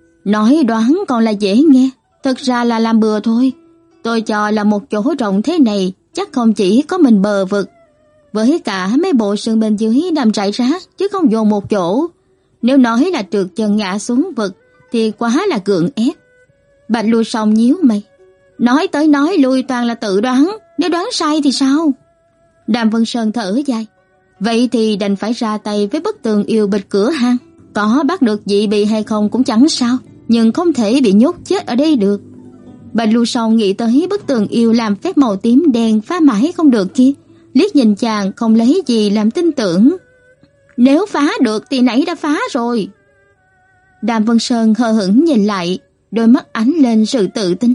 Nói đoán còn là dễ nghe, thật ra là làm bừa thôi. Tôi cho là một chỗ rộng thế này chắc không chỉ có mình bờ vực, với cả mấy bộ xương bên dưới nằm rải rác chứ không dồn một chỗ. Nếu nói là trượt chân ngã xuống vực thì quá là gượng ép. Bạch Lưu Song nhíu mày. Nói tới nói lui toàn là tự đoán, nếu đoán sai thì sao? Đàm Vân Sơn thở dài. Vậy thì đành phải ra tay với bức tường yêu bịch cửa hang. Có bắt được dị bị hay không cũng chẳng sao, nhưng không thể bị nhốt chết ở đây được. Bạch Lưu Song nghĩ tới bức tường yêu làm phép màu tím đen phá mãi không được kia, liếc nhìn chàng không lấy gì làm tin tưởng. Nếu phá được thì nãy đã phá rồi. Đàm Vân Sơn hờ hững nhìn lại, đôi mắt ánh lên sự tự tin.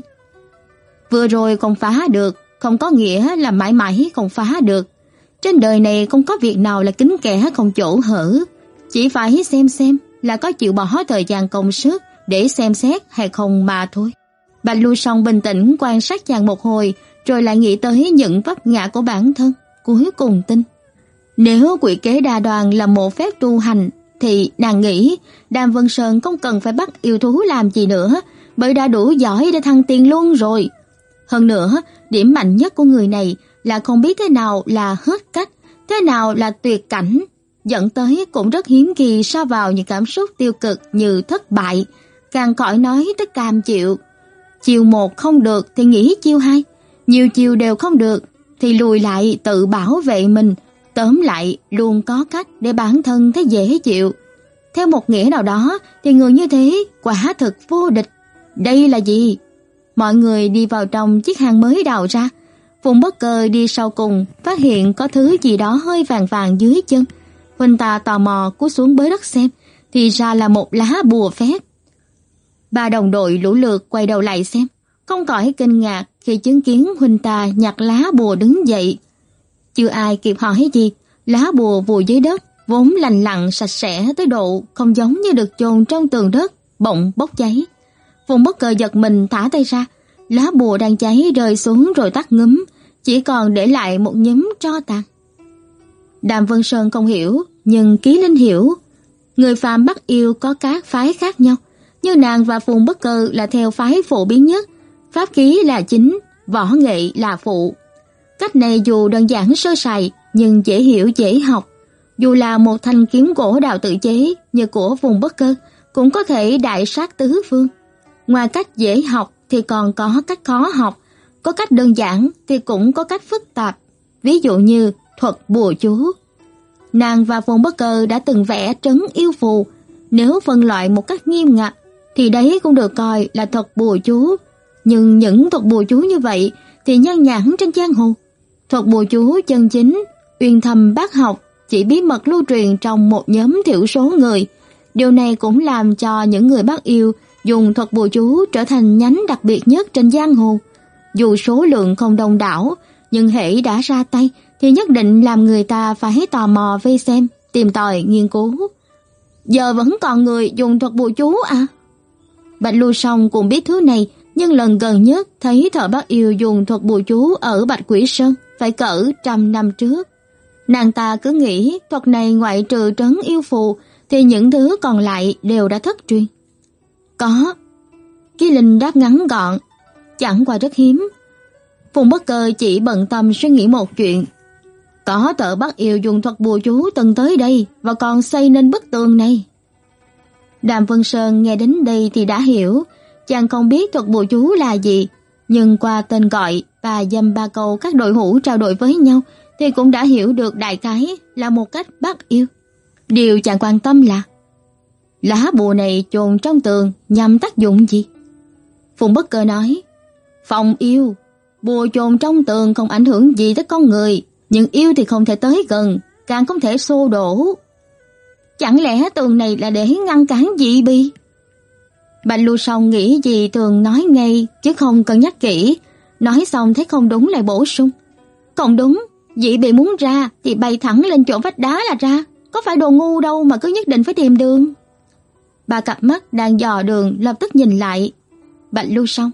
Vừa rồi không phá được, không có nghĩa là mãi mãi không phá được. Trên đời này không có việc nào là kín kẽ không chỗ hở, chỉ phải xem xem là có chịu bỏ thời gian công sức để xem xét hay không mà thôi. Bạch Lưu Song bình tĩnh quan sát chàng một hồi, rồi lại nghĩ tới những vấp ngã của bản thân, cuối cùng tin. Nếu quỷ kế đa đoan là một phép tu hành, thì nàng nghĩ Đàm Vân Sơn không cần phải bắt yêu thú làm gì nữa, bởi đã đủ giỏi để thăng tiền luôn rồi. Hơn nữa, điểm mạnh nhất của người này là không biết thế nào là hết cách, thế nào là tuyệt cảnh, dẫn tới cũng rất hiếm khi sa vào những cảm xúc tiêu cực như thất bại, càng khỏi nói tới cam chịu. Chiêu một không được thì nghĩ chiêu hai, nhiều chiêu đều không được thì lùi lại tự bảo vệ mình, tóm lại luôn có cách để bản thân thấy dễ chịu. Theo một nghĩa nào đó thì người như thế quả thực vô địch. Đây là gì? Mọi người đi vào trong chiếc hang mới đào ra. Phụng Bất Cơ đi sau cùng, phát hiện có thứ gì đó hơi vàng vàng dưới chân. Huynh ta tò mò cúi xuống bới đất xem, thì ra là một lá bùa phép. Ba đồng đội lũ lượt quay đầu lại xem, không khỏi kinh ngạc khi chứng kiến huynh ta nhặt lá bùa đứng dậy. Chưa ai kịp hỏi gì, lá bùa vùi dưới đất, vốn lành lặn sạch sẽ tới độ không giống như được chôn trong tường đất, bỗng bốc cháy. Phụng Bất Cơ giật mình thả tay ra, lá bùa đang cháy rơi xuống rồi tắt ngúm, chỉ còn để lại một nhúm tro tàn. Đàm Vân Sơn không hiểu, nhưng Ký Linh hiểu. Người phàm bắt yêu có các phái khác nhau, như nàng và Phụng Bất Cơ là theo phái phổ biến nhất, pháp khí là chính, võ nghệ là phụ. Cách này dù đơn giản sơ sài nhưng dễ hiểu dễ học. Dù là một thanh kiếm gỗ đào tự chế như của Phụng Bất Cơ cũng có thể đại sát tứ phương. Ngoài cách dễ học thì còn có cách khó học, có cách đơn giản thì cũng có cách phức tạp, ví dụ như thuật bùa chú. Nàng và Phụng Bất Cơ đã từng vẽ trấn yêu phù, Nếu phân loại một cách nghiêm ngặt thì đấy cũng được coi là thuật bùa chú. Nhưng những thuật bùa chú như vậy thì nhan nhản trên giang hồ. Thuật bùa chú chân chính, uyên thâm bác học, chỉ bí mật lưu truyền trong một nhóm thiểu số người. Điều này cũng làm cho những người bắt yêu dùng thuật bùa chú trở thành nhánh đặc biệt nhất trên giang hồ. Dù số lượng không đông đảo, nhưng hễ đã ra tay thì nhất định làm người ta phải tò mò vây xem, tìm tòi nghiên cứu. Giờ vẫn còn người dùng thuật bùa chú à? Bạch Lưu Song cũng biết thứ này, nhưng lần gần nhất thấy thợ bắt yêu dùng thuật bùa chú ở Bạch Quỷ Sơn phải cỡ trăm năm trước. Nàng ta cứ nghĩ thuật này ngoại trừ trấn yêu phù thì những thứ còn lại đều đã thất truyền. Có. Ký Linh đáp ngắn gọn, chẳng qua rất hiếm. Phùng Bất Cơ chỉ bận tâm suy nghĩ một chuyện. Có thợ bắt yêu dùng thuật bùa chú từng tới đây và còn xây nên bức tường này. Đàm Vân Sơn nghe đến đây thì đã hiểu, chàng không biết thuật bùa chú là gì, nhưng qua tên gọi và dăm ba câu các đội hữu trao đổi với nhau thì cũng đã hiểu được đại khái là một cách bắt yêu. Điều chàng quan tâm là lá bùa này chôn trong tường nhằm tác dụng gì? Phùng Bất Cơ nói, phòng yêu, bùa chôn trong tường không ảnh hưởng gì tới con người, nhưng yêu thì không thể tới gần, càng không thể xô đổ. Chẳng lẽ tường này là để ngăn cản dị bì? Bạch Lưu Song nghĩ gì thường nói ngay chứ không cân nhắc kỹ, nói xong thấy không đúng lại bổ sung. Không đúng, dị bì muốn ra thì bay thẳng lên chỗ vách đá là ra, có phải đồ ngu đâu mà cứ nhất định phải tìm đường. Ba cặp mắt đang dò đường lập tức nhìn lại. Bạch Lưu Song,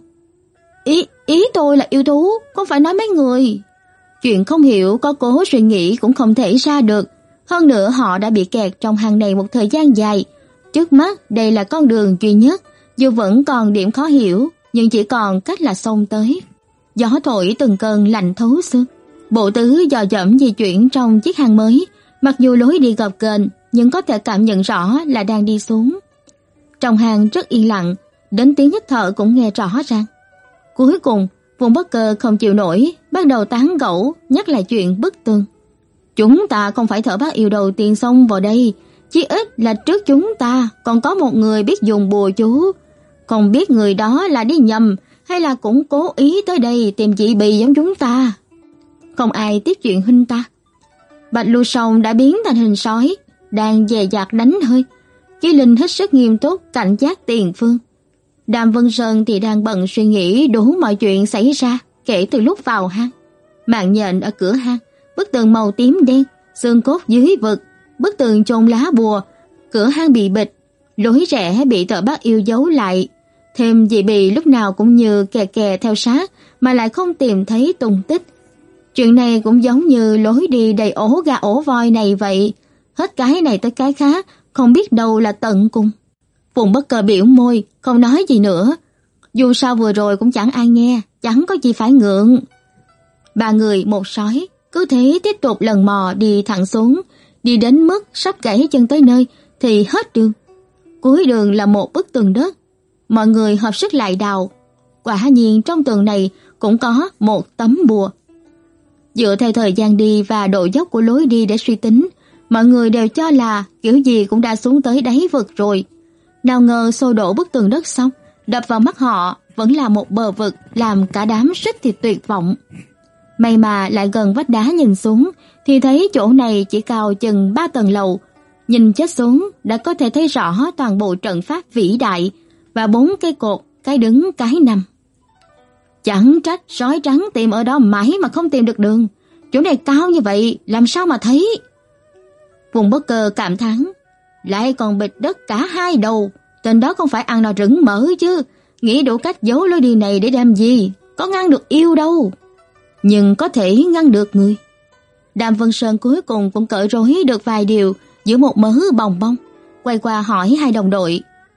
Ý, ý tôi là yêu thú, không phải nói mấy người. Chuyện không hiểu có cố suy nghĩ cũng không thể ra được. Hơn nữa họ đã bị kẹt trong hang này một thời gian dài. Trước mắt đây là con đường duy nhất, dù vẫn còn điểm khó hiểu, nhưng chỉ còn cách là xông tới. Gió thổi từng cơn lạnh thấu xương. Bộ tứ dò dẫm di chuyển trong chiếc hang mới, mặc dù lối đi gập ghềnh nhưng có thể cảm nhận rõ là đang đi xuống. Trong hang rất yên lặng, đến tiếng hít thở cũng nghe rõ ràng. Cuối cùng, Phùng Bất Cơ không chịu nổi, bắt đầu tán gẫu, nhắc lại chuyện bức tường. Chúng ta không phải thợ bắt yêu đầu tiên xông vào đây, chỉ ít là trước chúng ta còn có một người biết dùng bùa chú. Không biết người đó là đi nhầm hay là cũng cố ý tới đây tìm dị bì giống chúng ta. Không ai tiếp chuyện huynh ta. Bạch Lưu Song đã biến thành hình sói, đang dè dặt đánh hơi. Chí Linh hết sức nghiêm túc cảnh giác tiền phương. Đàm Vân Sơn thì đang bận suy nghĩ đủ mọi chuyện xảy ra kể từ lúc vào hang. Mạng nhện ở cửa hang, bức tường màu tím đen, xương cốt dưới vực, bức tường chôn lá bùa, cửa hang bị bịt, lối rẽ bị thợ bắt yêu giấu lại. Thêm dị bì lúc nào cũng như kè kè theo sát mà lại không tìm thấy tung tích. Chuyện này cũng giống như lối đi đầy ổ gà ổ voi này vậy, hết cái này tới cái khác, không biết đâu là tận cùng. Phùng Bất Cơ biểu môi, không nói gì nữa. Dù sao vừa rồi cũng chẳng ai nghe, chẳng có gì phải ngượng. Ba người một sói, cứ thế tiếp tục lần mò đi thẳng xuống, đi đến mức sắp gãy chân tới nơi thì hết đường. Cuối đường là một bức tường đất. Mọi người hợp sức lại đào. Quả nhiên trong tường này cũng có một tấm bùa. Dựa theo thời gian đi và độ dốc của lối đi để suy tính, mọi người đều cho là kiểu gì cũng đã xuống tới đáy vực rồi. Nào ngờ xô đổ bức tường đất xong, đập vào mắt họ vẫn là một bờ vực làm cả đám suýt thì tuyệt vọng. May mà lại gần vách đá nhìn xuống thì thấy chỗ này chỉ cao chừng ba tầng lầu. Nhìn chết xuống đã có thể thấy rõ toàn bộ trận pháp vĩ đại và bốn cây cột, cái đứng cái nằm. Chẳng trách sói trắng tìm ở đó mãi mà không tìm được đường. Chỗ này cao như vậy làm sao mà thấy? Phùng Bất Cơ cảm thán, lại còn bịt đất cả hai đầu, tên đó không phải ăn no rừng mỡ chứ, nghĩ đủ cách giấu lối đi này để làm gì, có ngăn được yêu đâu. Nhưng có thể ngăn được người. Đàm Vân Sơn cuối cùng cũng cởi rối được vài điều giữa một mớ bòng bong, quay qua hỏi hai đồng đội,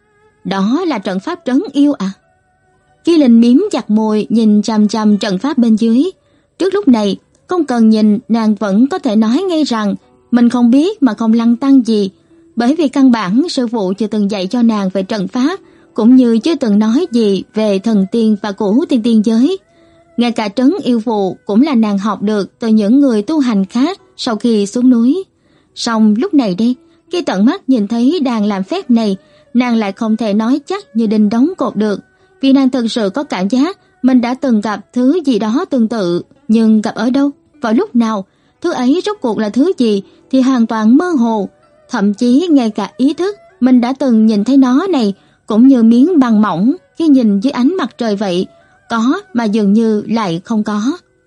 đó là trận pháp trấn yêu à? Chí Linh miếm chặt môi nhìn chằm chằm trận pháp bên dưới. Trước lúc này, không cần nhìn nàng vẫn có thể nói ngay rằng mình không biết mà không lăn tăn gì, bởi vì căn bản sư phụ chưa từng dạy cho nàng về trận pháp, cũng như chưa từng nói gì về thần tiên và cửu tiên tiên giới. Ngay cả trấn yêu phù cũng là nàng học được từ những người tu hành khác sau khi xuống núi. Song lúc này đây, Khi tận mắt nhìn thấy đàn làm phép này, nàng lại không thể nói chắc như đinh đóng cột được, vì nàng thực sự có cảm giác mình đã từng gặp thứ gì đó tương tự, nhưng gặp ở đâu, vào lúc nào, thứ ấy rốt cuộc là thứ gì thì hoàn toàn mơ hồ, thậm chí ngay cả ý thức mình đã từng nhìn thấy nó này cũng như miếng băng mỏng khi nhìn dưới ánh mặt trời vậy, có mà dường như lại không có.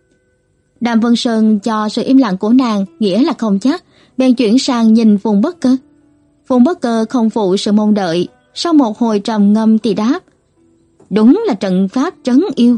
Đàm Vân Sơn cho sự im lặng của nàng nghĩa là không chắc, bèn chuyển sang nhìn Phùng Bất Cơ. Phùng Bất Cơ không phụ sự mong đợi, sau một hồi trầm ngâm thì đáp: "Đúng là trận pháp trấn yêu."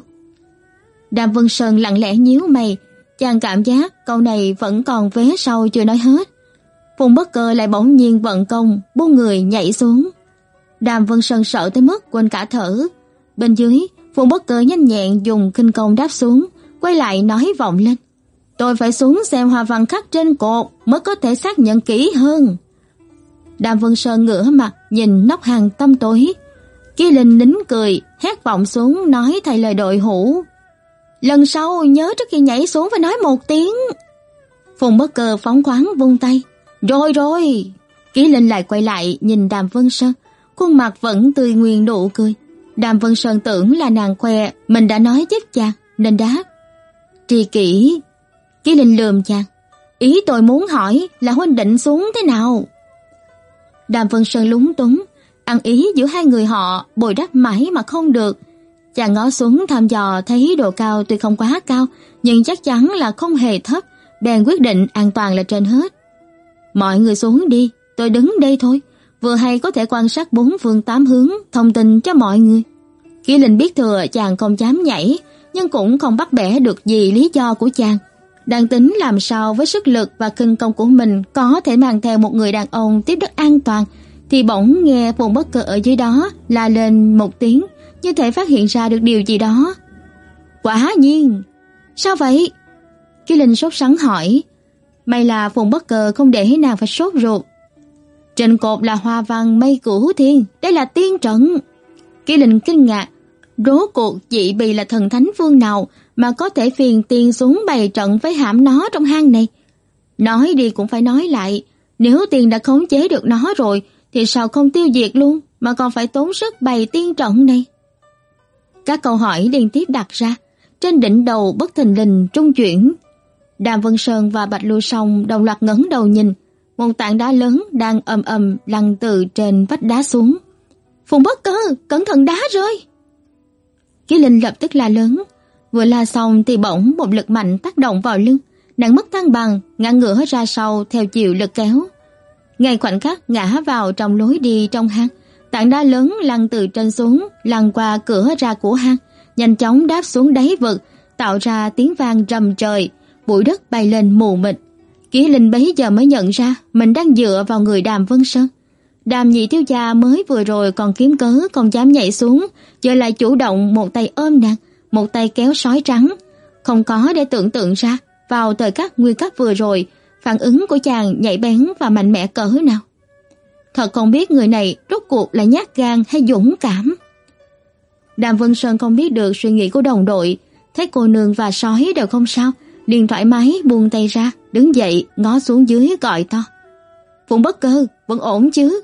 Đàm Vân Sơn lặng lẽ nhíu mày, chàng cảm giác câu này vẫn còn vế sau chưa nói hết. Phùng Bất Cơ lại bỗng nhiên vận công, buông người nhảy xuống. Đàm Vân Sơn sợ tới mức quên cả thở. Bên dưới, Phùng Bất Cơ nhanh nhẹn dùng khinh công đáp xuống, quay lại nói vọng lên: "Tôi phải xuống xem hoa văn khắc trên cột mới có thể xác nhận kỹ hơn." Đàm Vân Sơn ngửa mặt nhìn nóc hang tăm tối. Kỳ Linh nín cười, hét vọng xuống nói thay lời đội hữu: "Lần sau nhớ trước khi nhảy xuống phải nói một tiếng." Phùng Bất Cơ phóng khoáng vung tay: "Rồi rồi." Kỳ Linh lại quay lại nhìn Đàm Vân Sơn, khuôn mặt vẫn tươi nguyên nụ cười. Đàm Vân Sơn tưởng là nàng khoe mình đã nói giúp chàng nên đáp: "Tri kỷ." Kỳ Linh lườm chàng: "Ý tôi muốn hỏi là huynh định xuống thế nào?" Đàm Vân Sơn lúng túng, ăn ý giữa hai người họ bồi đắp mãi mà không được. Chàng ngó xuống thăm dò thấy độ cao tuy không quá cao, nhưng chắc chắn là không hề thấp, bèn quyết định an toàn là trên hết. "Mọi người xuống đi, tôi đứng đây thôi, vừa hay có thể quan sát bốn phương tám hướng, thông tin cho mọi người." Kỳ Linh biết thừa chàng không dám nhảy, nhưng cũng không bắt bẻ được gì lý do của chàng. Đang tính làm sao với sức lực và khinh công của mình có thể mang theo một người đàn ông tiếp đất an toàn, thì bỗng nghe Phùng Bất Cơ ở dưới đó la lên một tiếng, như thể phát hiện ra được điều gì đó. "Quả nhiên." "Sao vậy?" Kỳ Linh sốt sắng hỏi. May là Phùng Bất Cơ không để nàng phải sốt ruột. "Trên cột là hoa văn mây cửu thiên, đây là tiên trận." Kỳ Linh kinh ngạc, rốt cuộc dị bì là thần thánh phương nào mà có thể phiền tiền xuống bày trận với hãm nó trong hang này. Nói đi cũng phải nói lại, nếu tiền đã khống chế được nó rồi thì sao không tiêu diệt luôn mà còn phải tốn sức bày tiên trận này? Các câu hỏi liên tiếp đặt ra, trên đỉnh đầu bất thình lình trung chuyển. Đàm Vân Sơn và Bạch Lưu Song đồng loạt ngẩng đầu nhìn, một tảng đá lớn đang ầm ầm lăn từ trên vách đá xuống. "Phùng Bất Cơ, cẩn thận đá rơi!" Kỳ Linh lập tức la lớn, vừa la xong thì bỗng một lực mạnh tác động vào lưng, nàng mất thăng bằng, ngã ngửa ra sau theo chiều lực kéo. Ngay khoảnh khắc ngã vào trong lối đi trong hang, tảng đá lớn lăn từ trên xuống, lăn qua cửa ra của hang, nhanh chóng đáp xuống đáy vực, tạo ra tiếng vang rầm trời, bụi đất bay lên mù mịt. Kỳ Linh bấy giờ mới nhận ra mình đang dựa vào người Đàm Vân Sơn. Đàm nhị thiếu gia mới vừa rồi còn kiếm cớ không dám nhảy xuống, giờ lại chủ động một tay ôm nàng, một tay kéo sói trắng. Không có để tưởng tượng ra vào thời khắc nguy cấp vừa rồi, phản ứng của chàng nhạy bén và mạnh mẽ cỡ nào. Thật không biết người này rốt cuộc là nhát gan hay dũng cảm. Đàm Vân Sơn không biết được suy nghĩ của đồng đội, thấy cô nương và sói đều không sao, liền thoải mái buông tay ra, đứng dậy ngó xuống dưới gọi to: "Phùng Bất Cơ, vẫn ổn chứ?"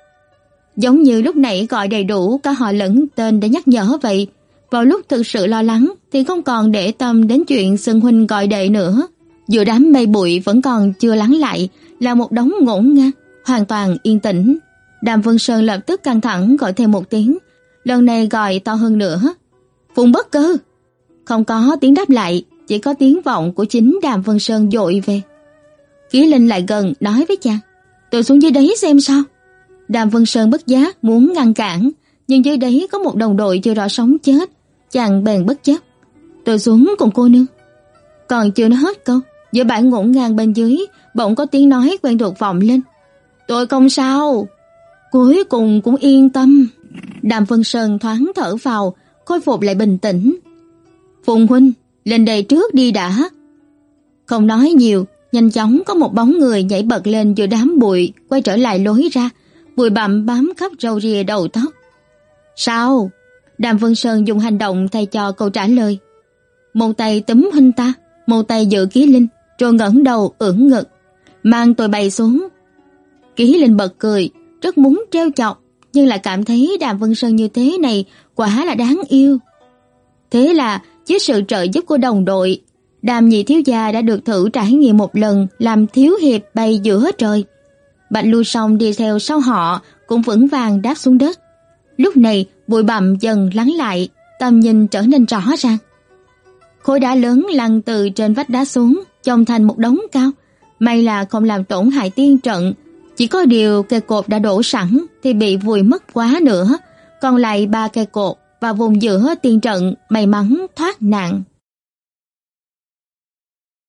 Giống như lúc nãy gọi đầy đủ cả họ lẫn tên để nhắc nhở vậy. Vào lúc thực sự lo lắng thì không còn để tâm đến chuyện xưng huynh gọi đệ nữa. Giữa đám mây bụi vẫn còn chưa lắng lại là một đống ngổn ngang, hoàn toàn yên tĩnh. Đàm Vân Sơn lập tức căng thẳng gọi thêm một tiếng, lần này gọi to hơn nữa: "Phùng Bất Cơ!" Không có tiếng đáp lại, chỉ có tiếng vọng của chính Đàm Vân Sơn dội về. Kỳ Linh lại gần nói với chàng: "Tôi xuống dưới đấy xem sao." Đàm Vân Sơn bất giác muốn ngăn cản, nhưng dưới đấy có một đồng đội chưa rõ sống chết, chàng bèn bất chấp: "Tôi xuống cùng cô nương." Còn chưa nói hết câu, giữa bãi ngổn ngang bên dưới bỗng có tiếng nói quen thuộc vọng lên: "Tôi không sao." Cuối cùng cũng yên tâm. Đàm Vân Sơn thoáng thở vào, khôi phục lại bình tĩnh. "Phùng huynh, lên đây trước đi đã." Không nói nhiều, nhanh chóng có một bóng người nhảy bật lên giữa đám bụi, quay trở lại lối ra, bụi bặm bám khắp râu ria đầu tóc. "Sao?" Đàm Vân Sơn dùng hành động thay cho câu trả lời. Một tay túm huynh ta, một tay giữ Kỳ Linh, rồi ngẩng đầu ưỡn ngực: "Mang tôi bay xuống." Ký Linh bật cười, rất muốn trêu chọc, nhưng lại cảm thấy Đàm Vân Sơn như thế này quả là đáng yêu. Thế là với sự trợ giúp của đồng đội, Đàm nhị thiếu gia đã được thử trải nghiệm một lần làm thiếu hiệp bay giữa trời. Bạch Lưu Song đi theo sau họ cũng vững vàng đáp xuống đất. Lúc này bụi bặm dần lắng lại, tầm nhìn trở nên rõ ràng. Khối đá lớn lăn từ trên vách đá xuống, chồng thành một đống cao. May là không làm tổn hại tiên trận, chỉ có điều cây cột đã đổ sẵn thì bị vùi mất quá nữa, còn lại ba cây cột và vùng giữa tiên trận may mắn thoát nạn.